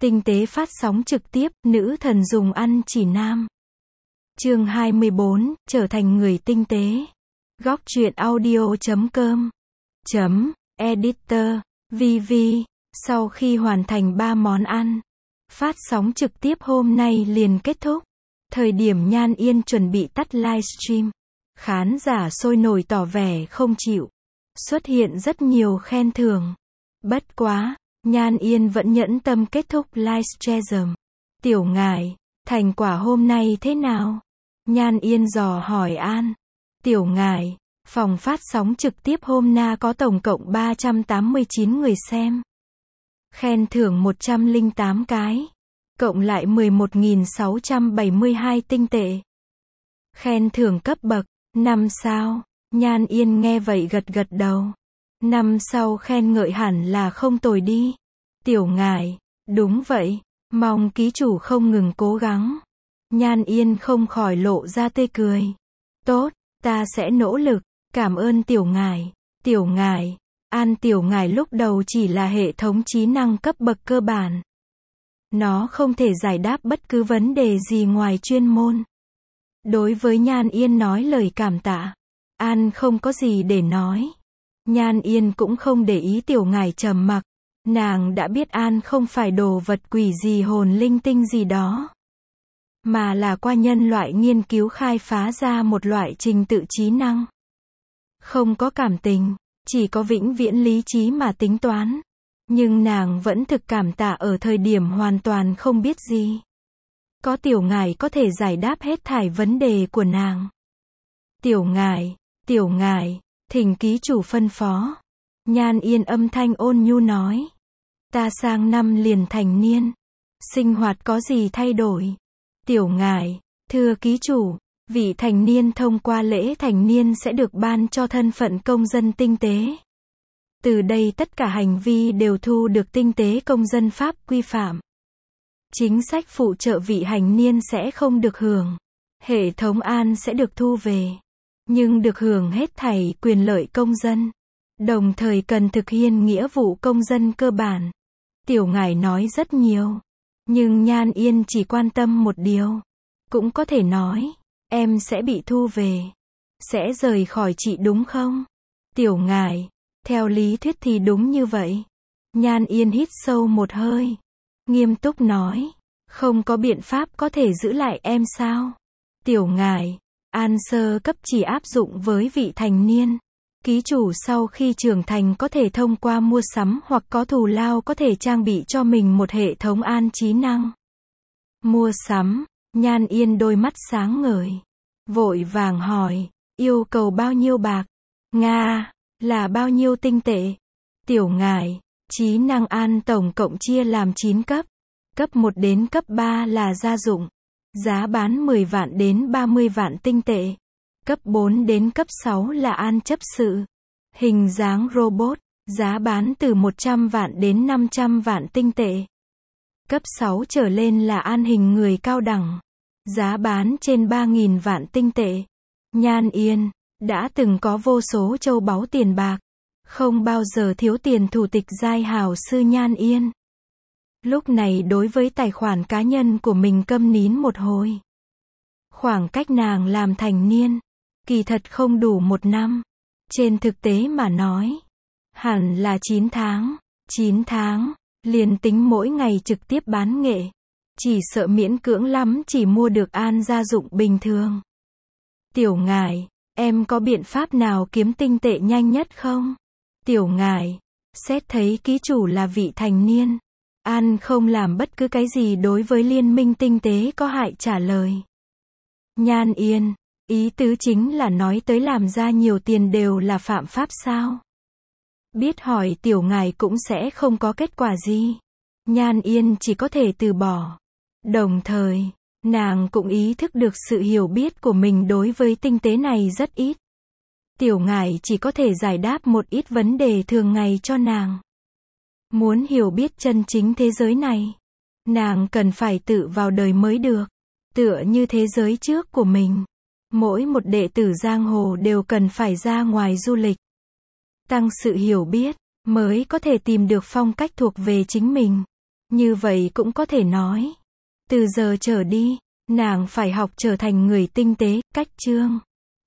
Tinh tế phát sóng trực tiếp, nữ thần dùng ăn chỉ nam. Chương 24, trở thành người tinh tế. Góc truyện audio.com Editor, VV. Sau khi hoàn thành 3 món ăn, phát sóng trực tiếp hôm nay liền kết thúc. Thời điểm Nhan Yên chuẩn bị tắt livestream, khán giả sôi nổi tỏ vẻ không chịu. Xuất hiện rất nhiều khen thưởng. Bất quá, Nhan Yên vẫn nhẫn tâm kết thúc livestream. Tiểu ngải, thành quả hôm nay thế nào? Nhan Yên dò hỏi An. Tiểu ngải, phòng phát sóng trực tiếp hôm nay có tổng cộng 389 người xem. Khen thưởng 108 cái. Cộng lại 11.672 tinh tệ. Khen thưởng cấp bậc 5 sao. Nhan Yên nghe vậy gật gật đầu. 5 sao khen ngợi hẳn là không tồi đi. Tiểu ngải, đúng vậy, mong ký chủ không ngừng cố gắng. Nhan Yên không khỏi lộ ra tươi cười. Tốt, ta sẽ nỗ lực, cảm ơn tiểu ngải. Tiểu ngải, An tiểu ngải lúc đầu chỉ là hệ thống trí năng cấp bậc cơ bản. Nó không thể giải đáp bất cứ vấn đề gì ngoài chuyên môn. Đối với Nhan Yên nói lời cảm tạ, An không có gì để nói. Nhan Yên cũng không để ý tiểu ngải trầm mặc. Nàng đã biết An không phải đồ vật quỷ gì hồn linh tinh gì đó, mà là qua nhân loại nghiên cứu khai phá ra một loại trình tự trí năng. Không có cảm tình, chỉ có vĩnh viễn lý trí mà tính toán. Nhưng nàng vẫn thực cảm tạ ở thời điểm hoàn toàn không biết gì. Có tiểu ngải có thể giải đáp hết thảy vấn đề của nàng. Tiểu ngải, thỉnh ký chủ phân phó. Nhan Yên âm thanh ôn nhu nói. Ta sang năm liền thành niên. Sinh hoạt có gì thay đổi? Tiểu ngải, thưa ký chủ, vị thành niên thông qua lễ thành niên sẽ được ban cho thân phận công dân tinh tế. Từ đây tất cả hành vi đều thu được tinh tế công dân pháp quy phạm. Chính sách phụ trợ vị hành niên sẽ không được hưởng. Hệ thống An sẽ được thu về. Nhưng được hưởng hết thảy quyền lợi công dân. Đồng thời cần thực hiện nghĩa vụ công dân cơ bản. Tiểu ngải nói rất nhiều. Nhưng Nhan Yên chỉ quan tâm một điều. Cũng có thể nói, em sẽ bị thu về. Sẽ rời khỏi chị đúng không? Tiểu ngải, theo lý thuyết thì đúng như vậy. Nhan Yên hít sâu một hơi. Nghiêm túc nói, không có biện pháp có thể giữ lại em sao? Tiểu ngải, An sơ cấp chỉ áp dụng với vị thành niên. Ký chủ sau khi trưởng thành có thể thông qua mua sắm hoặc có thù lao có thể trang bị cho mình một hệ thống An trí năng. Mua sắm, Nhan Yên đôi mắt sáng ngời. Vội vàng hỏi, yêu cầu bao nhiêu bạc? Nga, là bao nhiêu tinh tệ? Tiểu ngải, trí năng An tổng cộng chia làm 9 cấp. Cấp 1 đến cấp 3 là gia dụng. Giá bán 10 vạn đến 30 vạn tinh tệ. Cấp 4 đến cấp 6 là An chấp sự. Hình dáng robot, giá bán từ 100 vạn đến 500 vạn tinh tệ. Cấp 6 trở lên là An hình người cao đẳng. Giá bán trên 3.000 vạn tinh tệ. Nhan Yên, đã từng có vô số châu báu tiền bạc. Không bao giờ thiếu tiền thủ tịch giai hào sư Nhan Yên. Lúc này đối với tài khoản cá nhân của mình câm nín một hồi. Khoảng cách nàng làm thành niên, kỳ thật không đủ 1 năm. Trên thực tế mà nói, hẳn là 9 tháng. 9 tháng, liền tính mỗi ngày trực tiếp bán nghệ. Chỉ sợ miễn cưỡng lắm chỉ mua được An gia dụng bình thường. Tiểu ngải, em có biện pháp nào kiếm tinh tệ nhanh nhất không? Tiểu ngải, xét thấy ký chủ là vị thành niên. An không làm bất cứ cái gì đối với liên minh tinh tế có hại trả lời. Nhan Yên, ý tứ chính là nói tới làm ra nhiều tiền đều là phạm pháp sao? Biết hỏi tiểu ngải cũng sẽ không có kết quả gì. Nhan Yên chỉ có thể từ bỏ. Đồng thời, nàng cũng ý thức được sự hiểu biết của mình đối với tinh tế này rất ít. Tiểu ngải chỉ có thể giải đáp một ít vấn đề thường ngày cho nàng. Muốn hiểu biết chân chính thế giới này, nàng cần phải tự vào đời mới được. Tựa như thế giới trước của mình, mỗi một đệ tử giang hồ đều cần phải ra ngoài du lịch. Tăng sự hiểu biết, mới có thể tìm được phong cách thuộc về chính mình. Như vậy cũng có thể nói. Từ giờ trở đi, nàng phải học trở thành người tinh tế, cách chương.